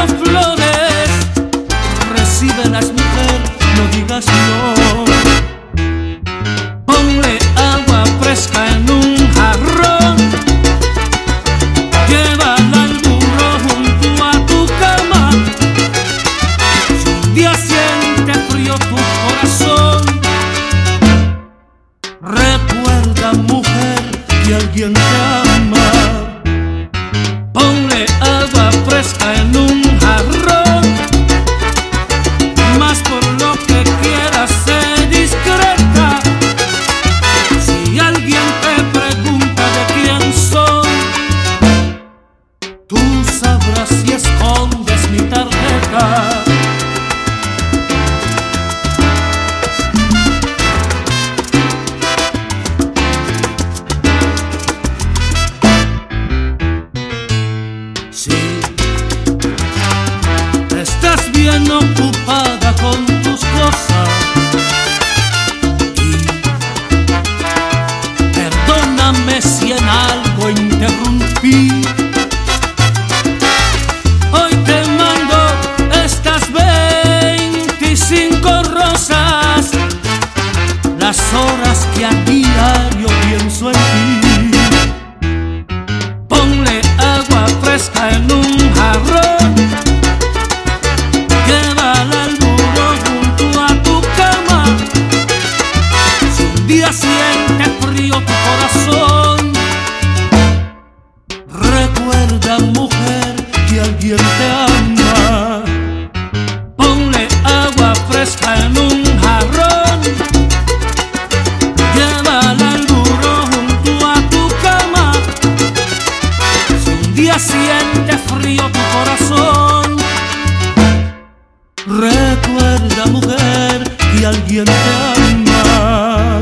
con flores, recíbelas, mujer, no digas no. Ponle agua fresca en un jarrón, llévala al burro junto a tu cama. Si un día siente frío tu corazón, recuerda, mujer, que alguien te ama. Ponle agua fresca en un jarrón, más por lo que quieras, sé discreta. Si alguien te pregunta de quién soy, tú sabrás si escondes mi tarjeta. Si estás bien ocupada con tus cosas, y perdóname si en algo interrumpí, hoy te mando estas 25 rosas, las horas que a diario pienso en ti. Ponle agua fresca en un jarrón, llévala al burro junto a tu cama. Si un día sientes frío tu corazón, recuerda, mujer, que alguien te ama. Ponle agua fresca en un jarrón, llévala al burro junto a tu cama. Si un día sientes frío tu corazón, recuerda, mujer, que alguien te ama.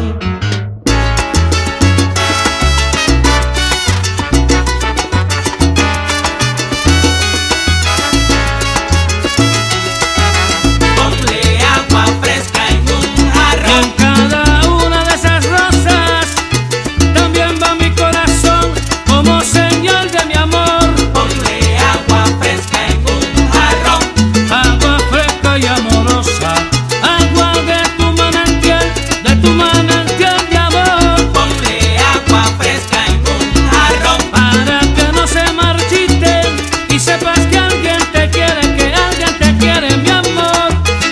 Ponle agua fresca en un jarrón. En cada una de esas rosas también va mi corazón, como señal de mi amor. Ponle agua fresca en un jarrón. Agua fresca y amorosa, agua de tu manantial de amor. Ponle agua fresca en un jarrón. Para que no se marchiten y sepas que alguien te quiere, mi amor.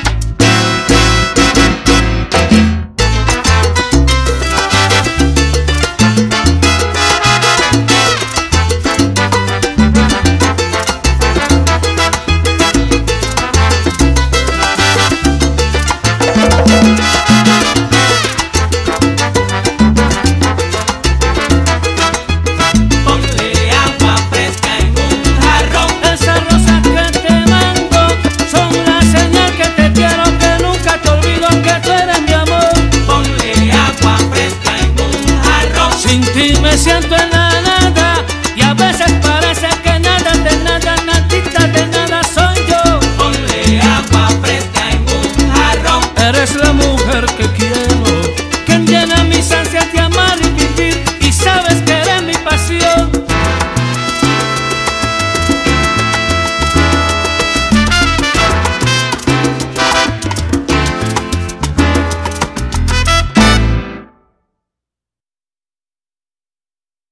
Ponle agua fresca en un jarrón. Esas rosas que te mando son la señal que te quiero, que nunca te olvido, que tú eres mi amor. Ponle agua fresca en un jarrón. Sin ti me siento en la nada, y a veces parece que nada de nada, nadita de nada soy yo. Ponle agua fresca en un jarrón. Eres la mujer